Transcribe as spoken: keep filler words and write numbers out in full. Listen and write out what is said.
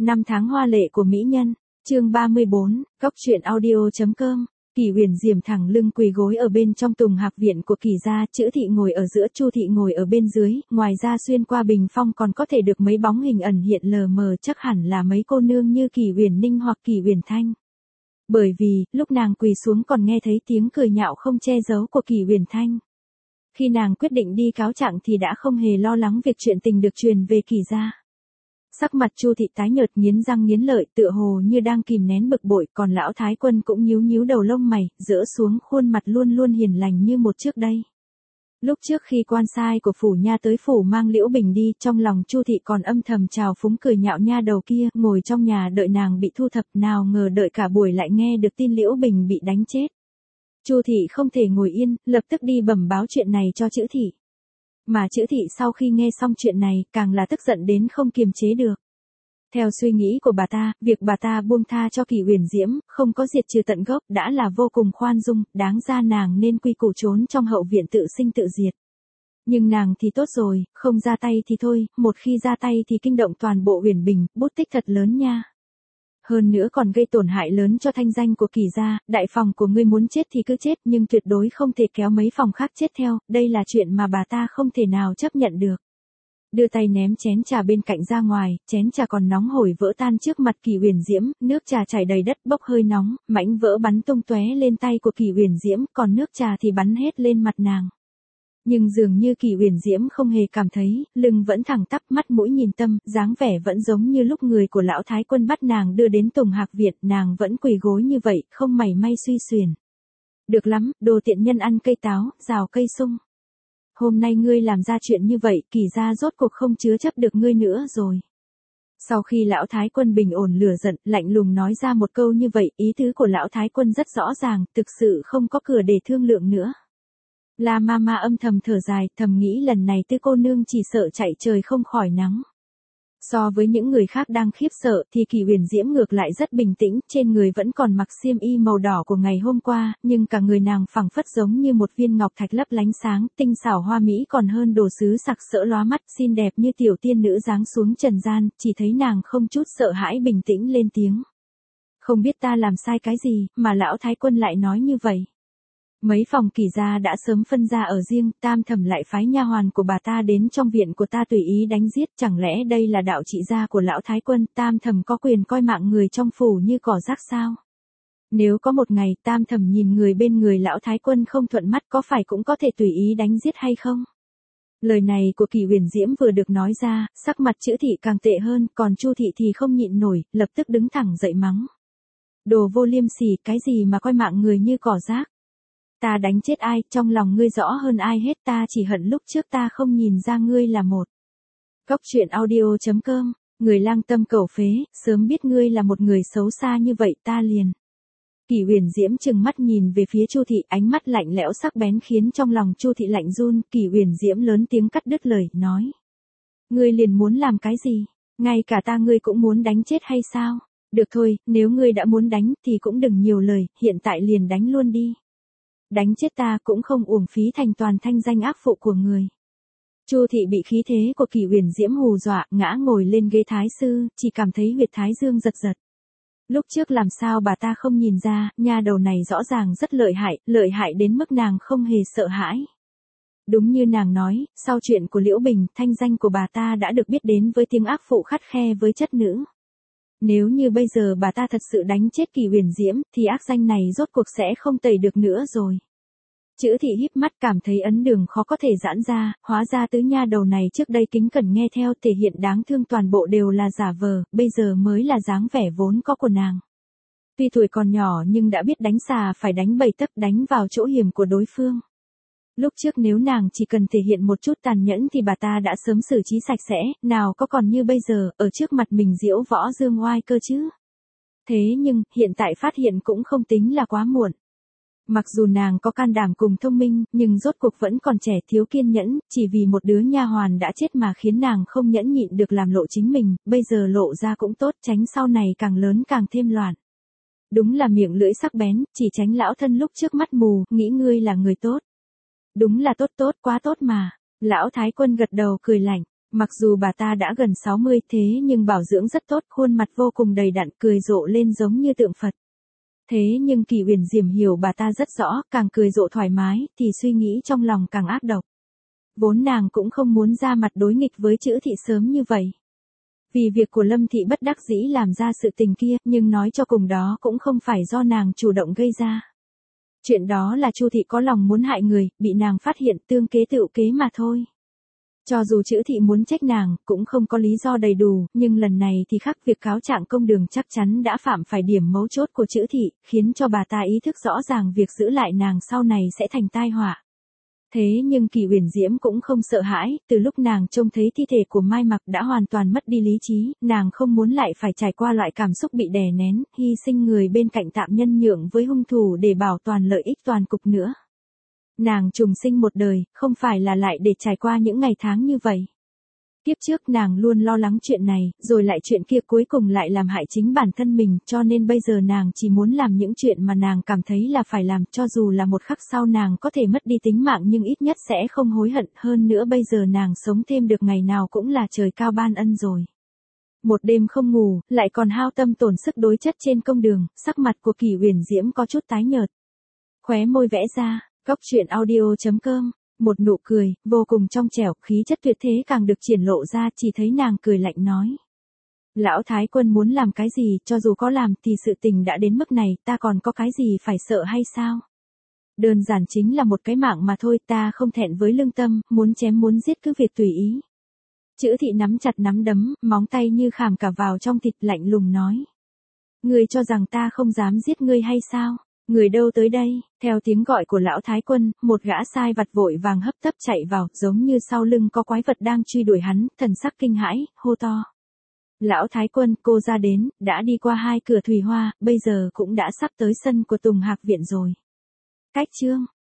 Năm tháng hoa lệ của mỹ nhân, chương ba mươi bốn, góc truyện audio.com. Kỳ Huyền Diệm thẳng lưng quỳ gối ở bên trong tùng hạc viện của Kỳ gia, Chữ thị ngồi ở giữa, Chu thị ngồi ở bên dưới, ngoài ra xuyên qua bình phong còn có thể được mấy bóng hình ẩn hiện lờ mờ, chắc hẳn là mấy cô nương như Kỳ Huyền Ninh hoặc Kỳ Huyền Thanh. Bởi vì, lúc nàng quỳ xuống còn nghe thấy tiếng cười nhạo không che giấu của Kỳ Huyền Thanh. Khi nàng quyết định đi cáo trạng thì đã không hề lo lắng việc chuyện tình được truyền về Kỳ gia. Sắc mặt Chu thị tái nhợt, nghiến răng nghiến lợi, tựa hồ như đang kìm nén bực bội, còn lão thái quân cũng nhíu nhíu đầu lông mày, dỡ xuống khuôn mặt luôn luôn hiền lành như một trước đây. Lúc trước khi quan sai của phủ nha tới phủ mang Liễu Bình đi, trong lòng Chu thị còn âm thầm trào phúng cười nhạo nha đầu kia, ngồi trong nhà đợi nàng bị thu thập, nào ngờ đợi cả buổi lại nghe được tin Liễu Bình bị đánh chết. Chu thị không thể ngồi yên, lập tức đi bẩm báo chuyện này cho Chữ thị. Mà Chữ thị sau khi nghe xong chuyện này, càng là tức giận đến không kiềm chế được. Theo suy nghĩ của bà ta, việc bà ta buông tha cho Kỳ Huyền Diễm, không có diệt trừ tận gốc, đã là vô cùng khoan dung, đáng ra nàng nên quy củ trốn trong hậu viện tự sinh tự diệt. Nhưng nàng thì tốt rồi, không ra tay thì thôi, một khi ra tay thì kinh động toàn bộ Huyền Bình, bút tích thật lớn nha. Hơn nữa còn gây tổn hại lớn cho thanh danh của Kỳ gia, đại phòng của ngươi muốn chết thì cứ chết, nhưng tuyệt đối không thể kéo mấy phòng khác chết theo, đây là chuyện mà bà ta không thể nào chấp nhận được. Đưa tay ném chén trà bên cạnh ra ngoài, chén trà còn nóng hổi vỡ tan trước mặt Kỳ Huyền Diễm, nước trà chảy đầy đất bốc hơi nóng, mảnh vỡ bắn tung tóe lên tay của Kỳ Huyền Diễm, còn nước trà thì bắn hết lên mặt nàng. Nhưng dường như Kỳ Huyền Diễm không hề cảm thấy, lưng vẫn thẳng tắp, mắt mũi nhìn tâm, dáng vẻ vẫn giống như lúc người của lão thái quân bắt nàng đưa đến tùng hạc viện, nàng vẫn quỳ gối như vậy, không mảy may suy xuyển. Được lắm, đồ tiện nhân ăn cây táo, rào cây sung. Hôm nay ngươi làm ra chuyện như vậy, Kỳ gia rốt cuộc không chứa chấp được ngươi nữa rồi. Sau khi lão thái quân bình ổn lửa giận, lạnh lùng nói ra một câu như vậy, ý tứ của lão thái quân rất rõ ràng, thực sự không có cửa để thương lượng nữa. La Mama âm thầm thở dài, thầm nghĩ lần này Tư cô nương chỉ sợ chạy trời không khỏi nắng. So với những người khác đang khiếp sợ thì Kỳ Huyền Diễm ngược lại rất bình tĩnh, trên người vẫn còn mặc xiêm y màu đỏ của ngày hôm qua, nhưng cả người nàng phẳng phất giống như một viên ngọc thạch lấp lánh sáng, tinh xảo hoa mỹ còn hơn đồ sứ sặc sỡ lóa mắt, xinh đẹp như tiểu tiên nữ giáng xuống trần gian, chỉ thấy nàng không chút sợ hãi bình tĩnh lên tiếng. Không biết ta làm sai cái gì, mà lão thái quân lại nói như vậy. Mấy phòng Kỳ gia đã sớm phân ra ở riêng, Tam Thẩm lại phái nha hoàn của bà ta đến trong viện của ta tùy ý đánh giết, chẳng lẽ đây là đạo trị gia của lão thái quân, Tam Thẩm có quyền coi mạng người trong phủ như cỏ rác sao? Nếu có một ngày Tam Thẩm nhìn người bên người lão thái quân không thuận mắt, có phải cũng có thể tùy ý đánh giết hay không? Lời này của Kỳ Huyền Diễm vừa được nói ra, sắc mặt Chữ thị càng tệ hơn, còn Chu thị thì không nhịn nổi, lập tức đứng thẳng dậy mắng. Đồ vô liêm sỉ, cái gì mà coi mạng người như cỏ rác? Ta đánh chết ai, trong lòng ngươi rõ hơn ai hết, ta chỉ hận lúc trước ta không nhìn ra ngươi là một. Góc truyện audio.com, người lang tâm cầu phế, sớm biết ngươi là một người xấu xa như vậy ta liền. Kỳ Huyền Diễm trừng mắt nhìn về phía Chu thị, ánh mắt lạnh lẽo sắc bén khiến trong lòng Chu thị lạnh run, Kỳ Huyền Diễm lớn tiếng cắt đứt lời, nói. Ngươi liền muốn làm cái gì? Ngay cả ta ngươi cũng muốn đánh chết hay sao? Được thôi, nếu ngươi đã muốn đánh thì cũng đừng nhiều lời, hiện tại liền đánh luôn đi. Đánh chết ta cũng không uổng phí thành toàn thanh danh ác phụ của người. Chu thị bị khí thế của Kỳ Huyền Diễm hù dọa, ngã ngồi lên ghế thái sư, chỉ cảm thấy huyệt thái dương giật giật. Lúc trước làm sao bà ta không nhìn ra, nha đầu này rõ ràng rất lợi hại, lợi hại đến mức nàng không hề sợ hãi. Đúng như nàng nói, sau chuyện của Liễu Bình, thanh danh của bà ta đã được biết đến với tiếng ác phụ khắt khe với chất nữ. Nếu như bây giờ bà ta thật sự đánh chết Kỳ Huyền Diễm, thì ác danh này rốt cuộc sẽ không tẩy được nữa rồi. Chữ thị híp mắt cảm thấy ấn đường khó có thể giãn ra, hóa ra tứ nha đầu này trước đây kính cẩn nghe theo thể hiện đáng thương toàn bộ đều là giả vờ, bây giờ mới là dáng vẻ vốn có của nàng. Tuy tuổi còn nhỏ nhưng đã biết đánh xà phải đánh bảy tấc, đánh vào chỗ hiểm của đối phương. Lúc trước nếu nàng chỉ cần thể hiện một chút tàn nhẫn thì bà ta đã sớm xử trí sạch sẽ, nào có còn như bây giờ, ở trước mặt mình diễu võ dương oai cơ chứ. Thế nhưng, hiện tại phát hiện cũng không tính là quá muộn. Mặc dù nàng có can đảm cùng thông minh, nhưng rốt cuộc vẫn còn trẻ thiếu kiên nhẫn, chỉ vì một đứa nha hoàn đã chết mà khiến nàng không nhẫn nhịn được làm lộ chính mình, bây giờ lộ ra cũng tốt, tránh sau này càng lớn càng thêm loạn. Đúng là miệng lưỡi sắc bén, chỉ tránh lão thân lúc trước mắt mù, nghĩ ngươi là người tốt. Đúng là tốt tốt, quá tốt mà. Lão thái quân gật đầu cười lạnh. Mặc dù bà ta đã gần sáu mươi thế nhưng bảo dưỡng rất tốt, khuôn mặt vô cùng đầy đặn, cười rộ lên giống như tượng Phật. Thế nhưng Kỳ Uyển Diệm hiểu bà ta rất rõ, càng cười rộ thoải mái, thì suy nghĩ trong lòng càng ác độc. Vốn nàng cũng không muốn ra mặt đối nghịch với Chữ Thị sớm như vậy. Vì việc của Lâm Thị bất đắc dĩ làm ra sự tình kia, nhưng nói cho cùng đó cũng không phải do nàng chủ động gây ra. Chuyện đó là Chu Thị có lòng muốn hại người, bị nàng phát hiện, tương kế tựu kế mà thôi. Cho dù Chữ Thị muốn trách nàng, cũng không có lý do đầy đủ, nhưng lần này thì khác, việc cáo trạng công đường chắc chắn đã phạm phải điểm mấu chốt của Chữ Thị, khiến cho bà ta ý thức rõ ràng việc giữ lại nàng sau này sẽ thành tai họa. Thế nhưng Kỳ Uyển Diễm cũng không sợ hãi, từ lúc nàng trông thấy thi thể của Mai Mặc đã hoàn toàn mất đi lý trí, nàng không muốn lại phải trải qua loại cảm xúc bị đè nén, hy sinh người bên cạnh tạm nhân nhượng với hung thủ để bảo toàn lợi ích toàn cục nữa. Nàng trùng sinh một đời, không phải là lại để trải qua những ngày tháng như vậy. Kiếp trước nàng luôn lo lắng chuyện này, rồi lại chuyện kia, cuối cùng lại làm hại chính bản thân mình, cho nên bây giờ nàng chỉ muốn làm những chuyện mà nàng cảm thấy là phải làm, cho dù là một khắc sau nàng có thể mất đi tính mạng nhưng ít nhất sẽ không hối hận, hơn nữa bây giờ nàng sống thêm được ngày nào cũng là trời cao ban ân rồi. Một đêm không ngủ, lại còn hao tâm tổn sức đối chất trên công đường, sắc mặt của Kỳ Uyển Diễm có chút tái nhợt. Khóe môi vẽ ra, góc truyện audio chấm com. Một nụ cười, vô cùng trong trẻo, khí chất tuyệt thế càng được triển lộ ra, chỉ thấy nàng cười lạnh nói. Lão Thái Quân muốn làm cái gì, cho dù có làm thì sự tình đã đến mức này, ta còn có cái gì phải sợ hay sao? Đơn giản chính là một cái mạng mà thôi, ta không thẹn với lương tâm, muốn chém muốn giết cứ việc tùy ý. Chữ Thị nắm chặt nắm đấm, móng tay như khảm cả vào trong thịt, lạnh lùng nói. Ngươi cho rằng ta không dám giết ngươi hay sao? Người đâu tới đây? Theo tiếng gọi của Lão Thái Quân, một gã sai vặt vội vàng hấp tấp chạy vào, giống như sau lưng có quái vật đang truy đuổi hắn, thần sắc kinh hãi, hô to. Lão Thái Quân, cô ra đến, đã đi qua hai cửa thùy hoa, bây giờ cũng đã sắp tới sân của Tùng Hạc Viện rồi. Cách chương